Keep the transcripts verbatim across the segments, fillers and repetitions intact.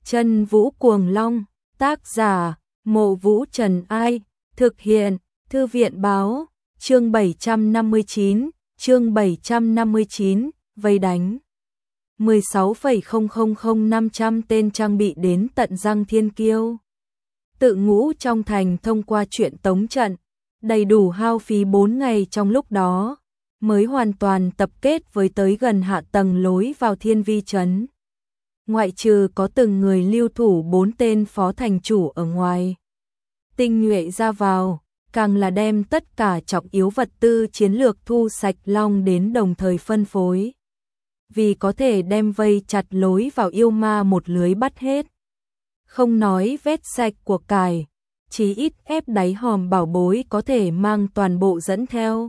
Chân Vũ Cuồng Long, tác giả, Mộ Vũ Trần Ai, thực hiện, Thư viện Báo, chương bảy trăm năm mươi chín, chương bảy trăm năm mươi chín, vây đánh. mười sáu phẩy không không không năm trăm tên trang bị đến tận răng thiên kiêu. Tự ngũ trong thành thông qua chuyện tống trận, đầy đủ hao phí bốn ngày trong lúc đó, mới hoàn toàn tập kết với tới gần hạ tầng lối vào thiên vi trấn. Ngoại trừ có từng người lưu thủ bốn tên phó thành chủ ở ngoài tinh nhuệ ra vào, càng là đem tất cả trọng yếu vật tư chiến lược thu sạch long đến đồng thời phân phối. Vì có thể đem vây chặt lối vào yêu ma một lưới bắt hết. Không nói vét sạch của cải, chí ít ép đáy hòm bảo bối có thể mang toàn bộ dẫn theo.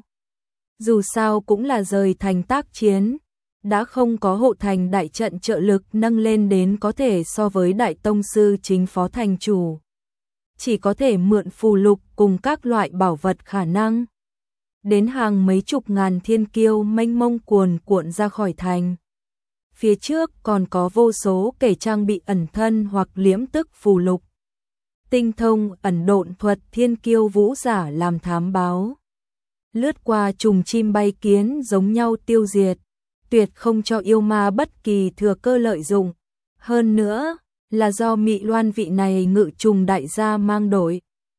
Dù sao cũng là rời thành tác chiến, đã không có hộ thành đại trận trợ lực nâng lên đến có thể so với đại tông sư chính phó thành chủ. Chỉ có thể mượn phù lục cùng các loại bảo vật khả năng. Đến hàng mấy chục ngàn thiên kiêu mênh mông cuồn cuộn ra khỏi thành. Phía trước còn có vô số kẻ trang bị ẩn thân hoặc liễm tức phù lục. Tinh thông ẩn độn thuật thiên kiêu vũ giả làm thám báo. Lướt qua trùng chim bay kiến giống nhau tiêu diệt, tuyệt không cho yêu ma bất kỳ thừa cơ lợi dụng. Hơn nữa, là do Mị Loan vị này ngự trùng đại gia mang đội.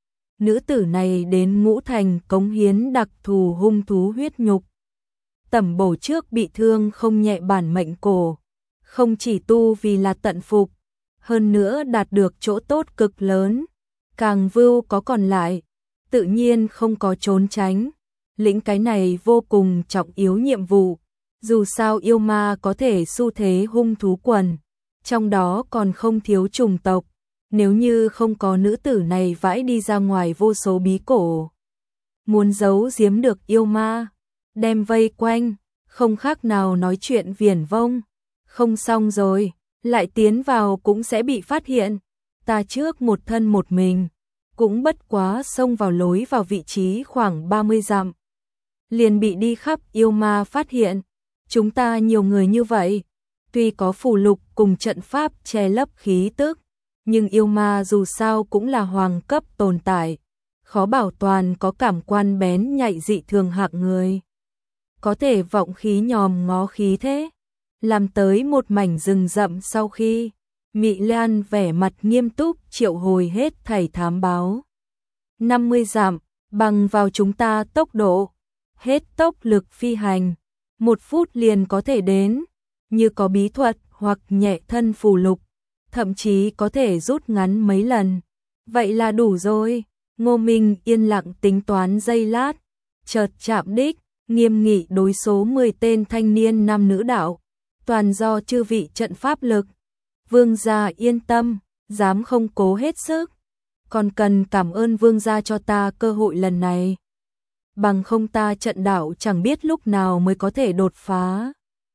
Nữ tử này đến ngũ thành cống hiến đặc thù hung thú huyết nhục. Tẩm bổ trước bị thương không nhẹ bản mệnh cổ, không chỉ tu vì là tận phục, hơn nữa đạt được chỗ tốt cực lớn, càng vưu có còn lại, tự nhiên không có trốn tránh. Lĩnh cái này vô cùng trọng yếu nhiệm vụ, dù sao yêu ma có thể xu thế hung thú quần, trong đó còn không thiếu chủng tộc, nếu như không có nữ tử này vãi đi ra ngoài vô số bí cổ. Muốn giấu giếm được yêu ma, đem vây quanh, không khác nào nói chuyện viển vông, không xong rồi, lại tiến vào cũng sẽ bị phát hiện, ta trước một thân một mình, cũng bất quá xông vào lối vào vị trí khoảng ba mươi dặm. Liền bị đi khắp yêu ma phát hiện, chúng ta nhiều người như vậy, tuy có phù lục cùng trận pháp che lấp khí tức, nhưng yêu ma dù sao cũng là hoàng cấp tồn tại, khó bảo toàn có cảm quan bén nhạy dị thường hạng người. Có thể vọng khí nhòm ngó khí thế, làm tới một mảnh rừng rậm sau khi, Mị Lan vẻ mặt nghiêm túc triệu hồi hết thảy thám báo. năm mươi dặm, bằng vào chúng ta tốc độ, hết tốc lực phi hành, một phút liền có thể đến, như có bí thuật hoặc nhẹ thân phù lục, thậm chí có thể rút ngắn mấy lần. Vậy là đủ rồi. Ngô Minh yên lặng tính toán giây lát, chợt chạm đích, nghiêm nghị đối số mười tên thanh niên nam nữ đạo, toàn do chư vị trận pháp lực. Vương gia yên tâm, dám không cố hết sức, còn cần cảm ơn vương gia cho ta cơ hội lần này. Bằng không ta trận đạo chẳng biết lúc nào mới có thể đột phá.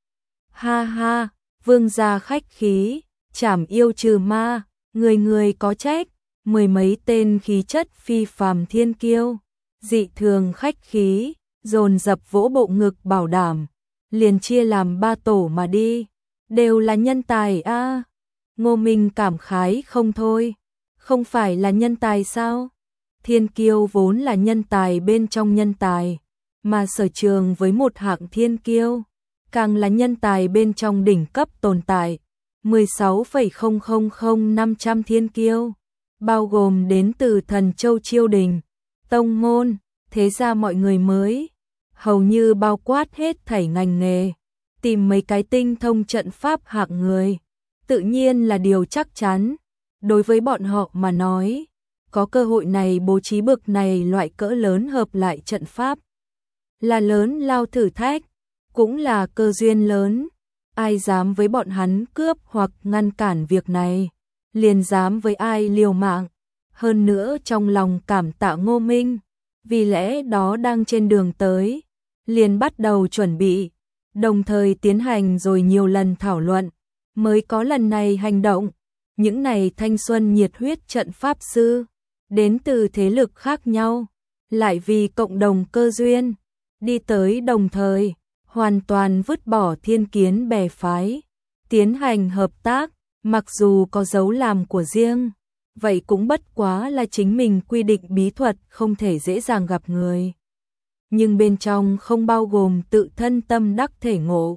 Ha ha, vương gia khách khí, trảm yêu trừ ma, người người có trách, mười mấy tên khí chất phi phàm thiên kiêu, dị thường khách khí, dồn dập vỗ bộ ngực bảo đảm, liền chia làm ba tổ mà đi, đều là nhân tài a. À. Ngô Minh cảm khái không thôi, không phải là nhân tài sao? Thiên kiêu vốn là nhân tài bên trong nhân tài, mà sở trường với một hạng thiên kiêu, càng là nhân tài bên trong đỉnh cấp tồn tại. mười sáu phẩy không không không năm trăm thiên kiêu, bao gồm đến từ Thần Châu Chiêu Đình, tông môn, thế ra mọi người mới, hầu như bao quát hết thảy ngành nghề, tìm mấy cái tinh thông trận pháp hạng người, tự nhiên là điều chắc chắn. Đối với bọn họ mà nói, có cơ hội này bố trí bực này loại cỡ lớn hợp lại trận pháp, là lớn lao thử thách, cũng là cơ duyên lớn. Ai dám với bọn hắn cướp hoặc ngăn cản việc này, liền dám với ai liều mạng. Hơn nữa trong lòng cảm tạ Ngô Minh, vì lẽ đó đang trên đường tới, liền bắt đầu chuẩn bị, đồng thời tiến hành rồi nhiều lần thảo luận, mới có lần này hành động. Những này thanh xuân nhiệt huyết trận pháp sư, đến từ thế lực khác nhau, lại vì cộng đồng cơ duyên, đi tới đồng thời, hoàn toàn vứt bỏ thiên kiến bè phái, tiến hành hợp tác, Mặc dù có dấu làm của riêng, vậy cũng bất quá là chính mình quy định bí thuật không thể dễ dàng gặp người. Nhưng bên trong không bao gồm tự thân tâm đắc thể ngộ.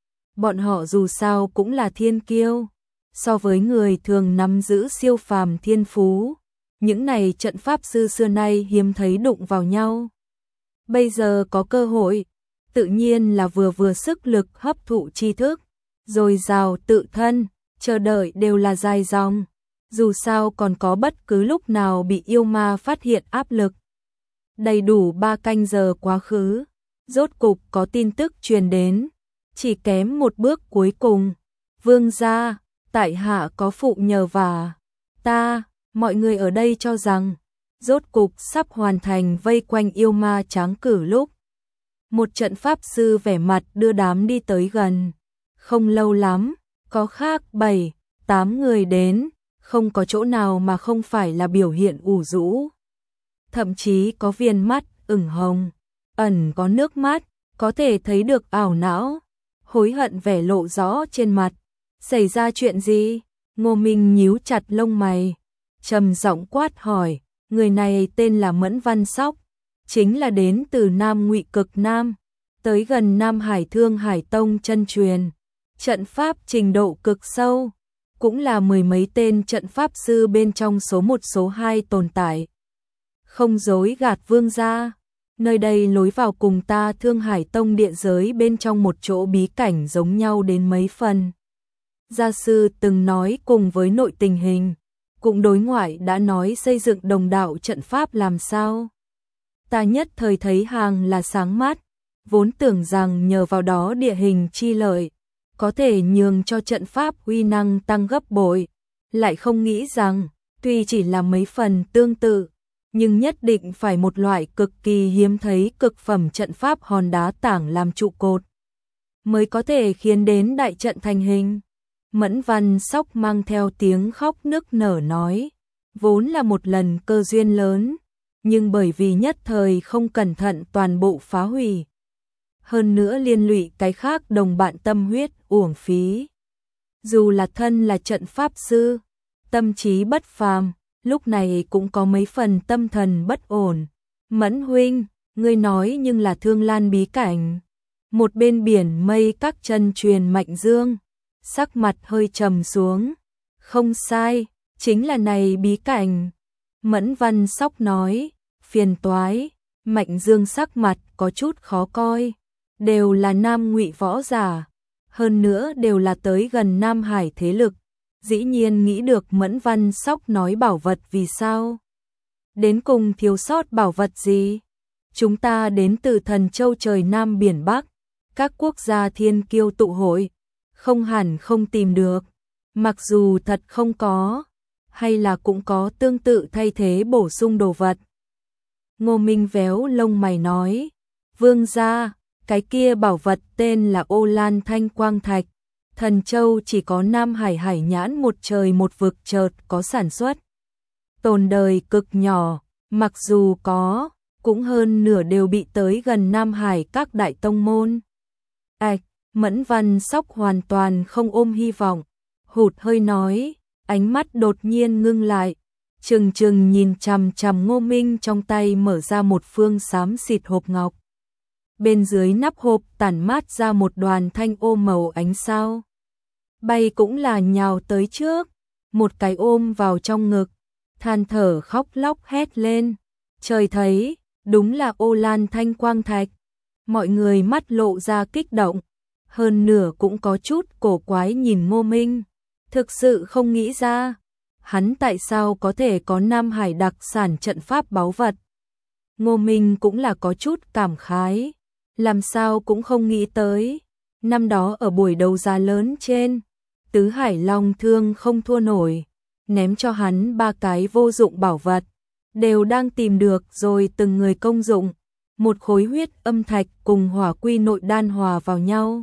Bọn họ dù sao cũng là thiên kiêu, so với người thường nắm giữ siêu phàm thiên phú, những này trận pháp sư xưa nay hiếm thấy đụng vào nhau. Bây giờ có cơ hội, tự nhiên là vừa vừa sức lực hấp thụ tri thức, rồi rào tự thân, chờ đợi đều là dài dòng. Dù sao còn có bất cứ lúc nào bị yêu ma phát hiện áp lực. Đầy đủ ba canh giờ quá khứ, rốt cục có tin tức truyền đến, chỉ kém một bước cuối cùng. Vương gia, tại hạ có phụ nhờ vả. Ta, mọi người ở đây cho rằng, rốt cục sắp hoàn thành vây quanh yêu ma tráng cử lúc. Một trận pháp sư vẻ mặt đưa đám đi tới gần. Không lâu lắm, có khác bảy, tám người đến, không có chỗ nào mà không phải là biểu hiện ủ rũ. Thậm chí có viên mắt ửng hồng, ẩn có nước mắt, có thể thấy được ảo não, hối hận vẻ lộ rõ trên mặt. Xảy ra chuyện gì? Ngô Minh nhíu chặt lông mày, trầm giọng quát hỏi. Người này tên là Mẫn Văn Sóc, chính là đến từ Nam Ngụy Cực Nam, tới gần Nam Hải Thương Hải Tông chân truyền, trận pháp trình độ cực sâu, cũng là mười mấy tên trận pháp sư bên trong số một số hai tồn tại. Không dối gạt vương gia, nơi đây lối vào cùng ta Thương Hải Tông địa giới bên trong một chỗ bí cảnh giống nhau đến mấy phần. Gia sư từng nói cùng với nội tình hình, cũng đối ngoại đã nói xây dựng đồng đạo trận pháp làm sao. Ta nhất thời thấy hàng là sáng mắt, vốn tưởng rằng nhờ vào đó địa hình chi lợi, có thể nhường cho trận pháp uy năng tăng gấp bội, lại không nghĩ rằng, tuy chỉ là mấy phần tương tự, nhưng nhất định phải một loại cực kỳ hiếm thấy cực phẩm trận pháp hòn đá tảng làm trụ cột, mới có thể khiến đến đại trận thành hình. Mẫn Văn Sóc mang theo tiếng khóc nức nở nói, vốn là một lần cơ duyên lớn, nhưng bởi vì nhất thời không cẩn thận toàn bộ phá hủy. Hơn nữa liên lụy cái khác đồng bạn tâm huyết uổng phí. Dù là thân là trận pháp sư, tâm trí bất phàm, lúc này cũng có mấy phần tâm thần bất ổn. Mẫn huynh, ngươi nói nhưng là Thương Lan bí cảnh. Một bên biển mây các chân truyền Mạnh Dương, sắc mặt hơi trầm xuống. Không sai, chính là này bí cảnh. Mẫn Văn Sóc nói, phiền toái. Mạnh Dương sắc mặt có chút khó coi. Đều là Nam Ngụy võ giả, hơn nữa đều là tới gần Nam Hải thế lực. Dĩ nhiên nghĩ được Mẫn Văn Sóc nói bảo vật vì sao. Đến cùng thiếu sót bảo vật gì? Chúng ta đến từ Thần Châu trời Nam biển Bắc, các quốc gia thiên kiêu tụ hội, không hẳn không tìm được. Mặc dù thật không có, hay là cũng có tương tự thay thế bổ sung đồ vật. Ngô Minh véo lông mày nói, vương gia, cái kia bảo vật tên là Ô Lan Thanh Quang Thạch. Thần Châu chỉ có Nam Hải Hải Nhãn một trời một vực chợt có sản xuất. Tồn đời cực nhỏ, mặc dù có, cũng hơn nửa đều bị tới gần Nam Hải các đại tông môn. Ảch, Mẫn Văn Sóc hoàn toàn không ôm hy vọng, hụt hơi nói, ánh mắt đột nhiên ngưng lại, trừng trừng nhìn chằm chằm Ngô Minh trong tay mở ra một phương xám xịt hộp ngọc. Bên dưới nắp hộp tản mát ra một đoàn thanh ô màu ánh sao. Bay cũng là nhào tới trước, một cái ôm vào trong ngực, than thở khóc lóc hét lên. Trời thấy, đúng là Ô Lan Thanh Quang Thạch. Mọi người mắt lộ ra kích động, hơn nửa cũng có chút cổ quái nhìn Ngô Minh. Thực sự không nghĩ ra, hắn tại sao có thể có Nam Hải đặc sản trận pháp báu vật. Ngô Minh cũng là có chút cảm khái, làm sao cũng không nghĩ tới. Năm đó ở buổi đấu giá lớn trên, Tứ Hải Long Thương không thua nổi, ném cho hắn ba cái vô dụng bảo vật, đều đang tìm được rồi từng người công dụng. Một khối huyết âm thạch cùng hỏa quy nội đan hòa vào nhau,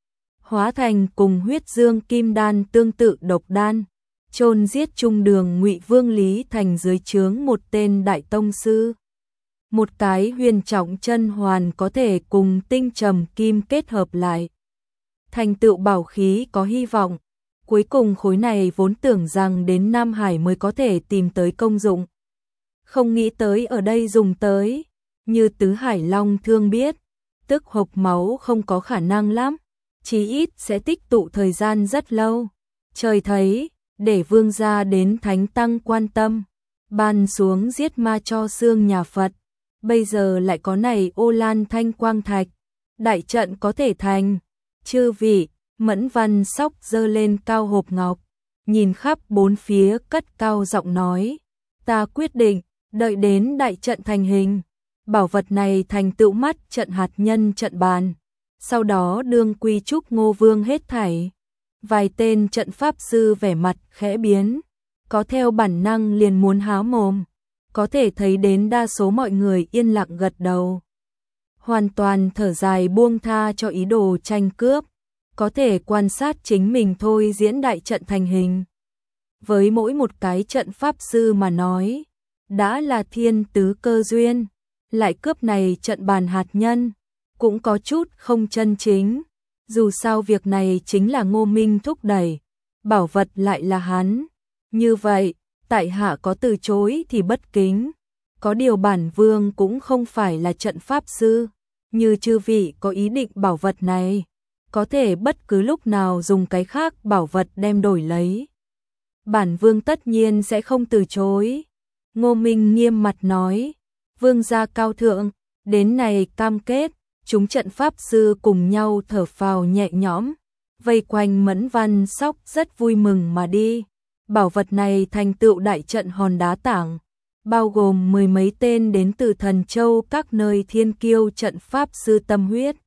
hóa thành cùng huyết dương kim đan tương tự độc đan, chôn giết trung đường Ngụy Vương Lý Thành dưới trướng một tên đại tông sư. Một cái huyền trọng chân hoàn có thể cùng tinh trầm kim kết hợp lại, thành tựu bảo khí có hy vọng. Cuối cùng khối này vốn tưởng rằng đến Nam Hải mới có thể tìm tới công dụng. Không nghĩ tới ở đây dùng tới, như Tứ Hải Long Thương biết, tức hộc máu không có khả năng lắm, chí ít sẽ tích tụ thời gian rất lâu. Trời thấy, để vương gia đến thánh tăng quan tâm, ban xuống giết ma cho xương nhà Phật, bây giờ lại có này Ô Lan Thanh Quang Thạch, đại trận có thể thành. Chư vị, Mẫn Văn Sóc giơ lên cao hộp ngọc, nhìn khắp bốn phía cất cao giọng nói, ta quyết định, đợi đến đại trận thành hình, bảo vật này thành tựu mắt trận hạt nhân trận bàn, sau đó đương quy trúc Ngô Vương hết thảy. Vài tên trận pháp sư vẻ mặt khẽ biến, có theo bản năng liền muốn há mồm, có thể thấy đến đa số mọi người yên lặng gật đầu. Hoàn toàn thở dài buông tha cho ý đồ tranh cướp, có thể quan sát chính mình thôi diễn đại trận thành hình. Với mỗi một cái trận pháp sư mà nói, đã là thiên tứ cơ duyên, lại cướp này trận bàn hạt nhân, cũng có chút không chân chính. Dù sao việc này chính là Ngô Minh thúc đẩy, bảo vật lại là hắn. Như vậy, tại hạ có từ chối thì bất kính. Có điều bản vương cũng không phải là trận pháp sư, như chư vị có ý định bảo vật này, có thể bất cứ lúc nào dùng cái khác bảo vật đem đổi lấy. Bản vương tất nhiên sẽ không từ chối. Ngô Minh nghiêm mặt nói, vương gia cao thượng, đến này cam kết. Chúng trận pháp sư cùng nhau thở phào nhẹ nhõm, vây quanh Mẫn Văn Sóc rất vui mừng mà đi. Bảo vật này thành tựu đại trận hòn đá tảng, bao gồm mười mấy tên đến từ Thần Châu các nơi thiên kiêu trận pháp sư tâm huyết.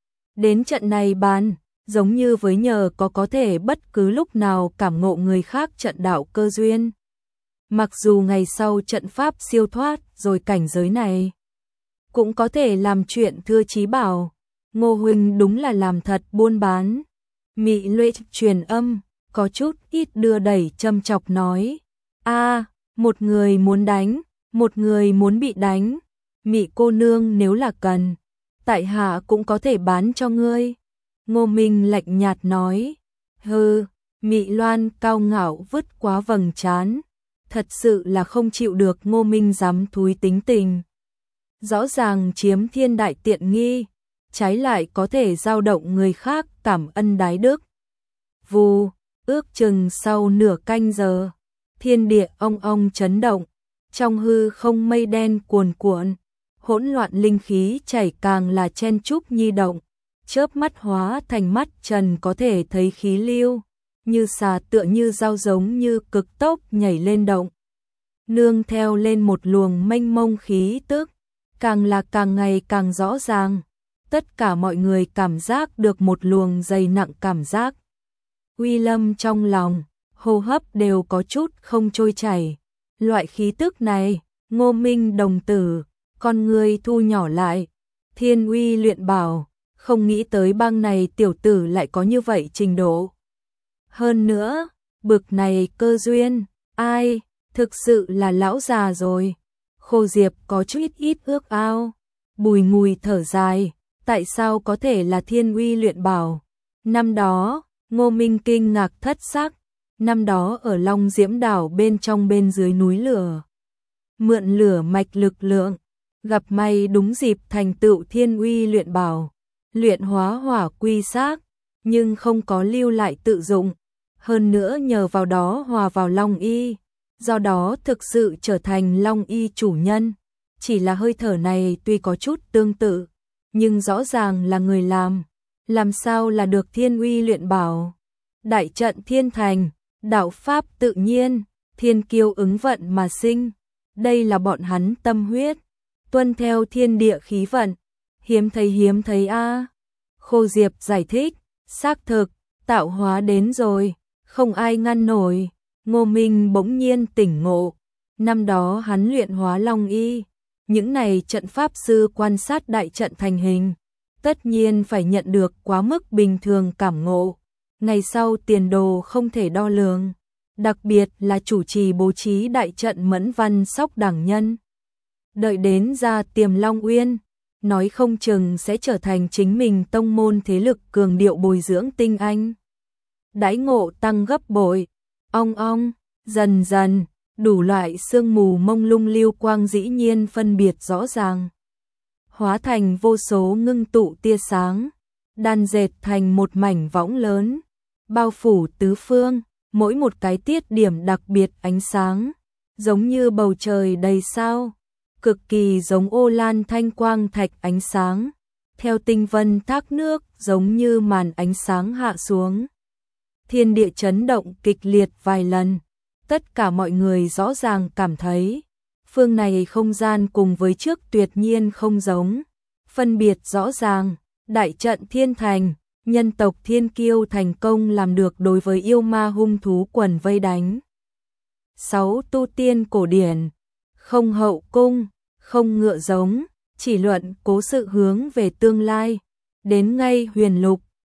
Đến trận này bàn, giống như với nhờ có có thể bất cứ lúc nào cảm ngộ người khác trận đạo cơ duyên. Mặc dù ngày sau trận pháp siêu thoát rồi cảnh giới này, cũng có thể làm chuyện thưa chí bảo. Ngô huynh đúng là làm thật buôn bán. Mị Lệ truyền âm, có chút ít đưa đẩy châm chọc nói, a, một người muốn đánh, một người muốn bị đánh. Mị cô nương nếu là cần, tại hạ cũng có thể bán cho ngươi. Ngô Minh lạnh nhạt nói, hừ. Mị Loan cao ngạo vứt quá vầng trán, thật sự là không chịu được Ngô Minh dám thúi tính tình. Rõ ràng chiếm thiên đại tiện nghi, trái lại có thể dao động người khác cảm ân đái đức. Vù, ước chừng sau nửa canh giờ, thiên địa ong ong chấn động, trong hư không mây đen cuồn cuộn, hỗn loạn linh khí chảy càng là chen chúc nhi động, chớp mắt hóa thành mắt trần có thể thấy khí lưu, như xà tựa như dao giống như cực tốc nhảy lên động. Nương theo lên một luồng mênh mông khí tức, càng là càng ngày càng rõ ràng, tất cả mọi người cảm giác được một luồng dày nặng cảm giác. Uy lâm trong lòng, hô hấp đều có chút không trôi chảy. Loại khí tức này, Ngô Minh đồng tử, con người thu nhỏ lại, thiên uy luyện bảo, không nghĩ tới bang này tiểu tử lại có như vậy trình độ. Hơn nữa, bực này cơ duyên, ai, thực sự là lão già rồi. Khô Diệp có chút ít, ít ước ao, Bùi Ngùi thở dài, tại sao có thể là thiên uy luyện bảo. Năm đó, Ngô Minh kinh ngạc thất sắc, năm đó ở Long Diễm đảo bên trong bên dưới núi lửa, mượn lửa mạch lực lượng, gặp may đúng dịp thành tựu thiên uy luyện bảo, luyện hóa hỏa quy xác, nhưng không có lưu lại tự dụng, hơn nữa nhờ vào đó hòa vào Long Y, do đó thực sự trở thành Long Y chủ nhân. Chỉ là hơi thở này tuy có chút tương tự, nhưng rõ ràng là người làm, làm sao là được thiên uy luyện bảo. Đại trận thiên thành, đạo pháp tự nhiên, thiên kiêu ứng vận mà sinh, đây là bọn hắn tâm huyết, tuân theo thiên địa khí vận, hiếm thấy hiếm thấy a. À. Khô Diệp giải thích, xác thực, tạo hóa đến rồi, không ai ngăn nổi. Ngô Minh bỗng nhiên tỉnh ngộ, năm đó hắn luyện hóa Long Y, những này trận pháp sư quan sát đại trận thành hình, tất nhiên phải nhận được quá mức bình thường cảm ngộ, ngày sau tiền đồ không thể đo lường, đặc biệt là chủ trì bố trí đại trận Mẫn Văn Sóc đẳng nhân. Đợi đến ra Tiềm Long Uyên, nói không chừng sẽ trở thành chính mình tông môn thế lực cường điệu bồi dưỡng tinh anh. đãi ngộ tăng gấp bội. Ong ong, dần dần, đủ loại sương mù mông lung lưu quang dĩ nhiên phân biệt rõ ràng, hóa thành vô số ngưng tụ tia sáng, đan dệt thành một mảnh võng lớn, bao phủ tứ phương, mỗi một cái tiết điểm đặc biệt ánh sáng, giống như bầu trời đầy sao, cực kỳ giống ô lan thanh quang thạch ánh sáng, theo tinh vân thác nước giống như màn ánh sáng hạ xuống. Thiên địa chấn động kịch liệt vài lần, tất cả mọi người rõ ràng cảm thấy, phương này không gian cùng với trước tuyệt nhiên không giống, phân biệt rõ ràng, đại trận thiên thành, nhân tộc thiên kiêu thành công làm được đối với yêu ma hung thú quần vây đánh. Sáu tu tiên cổ điển, không hậu cung, không ngựa giống, chỉ luận cố sự hướng về tương lai, đến ngay huyền lục,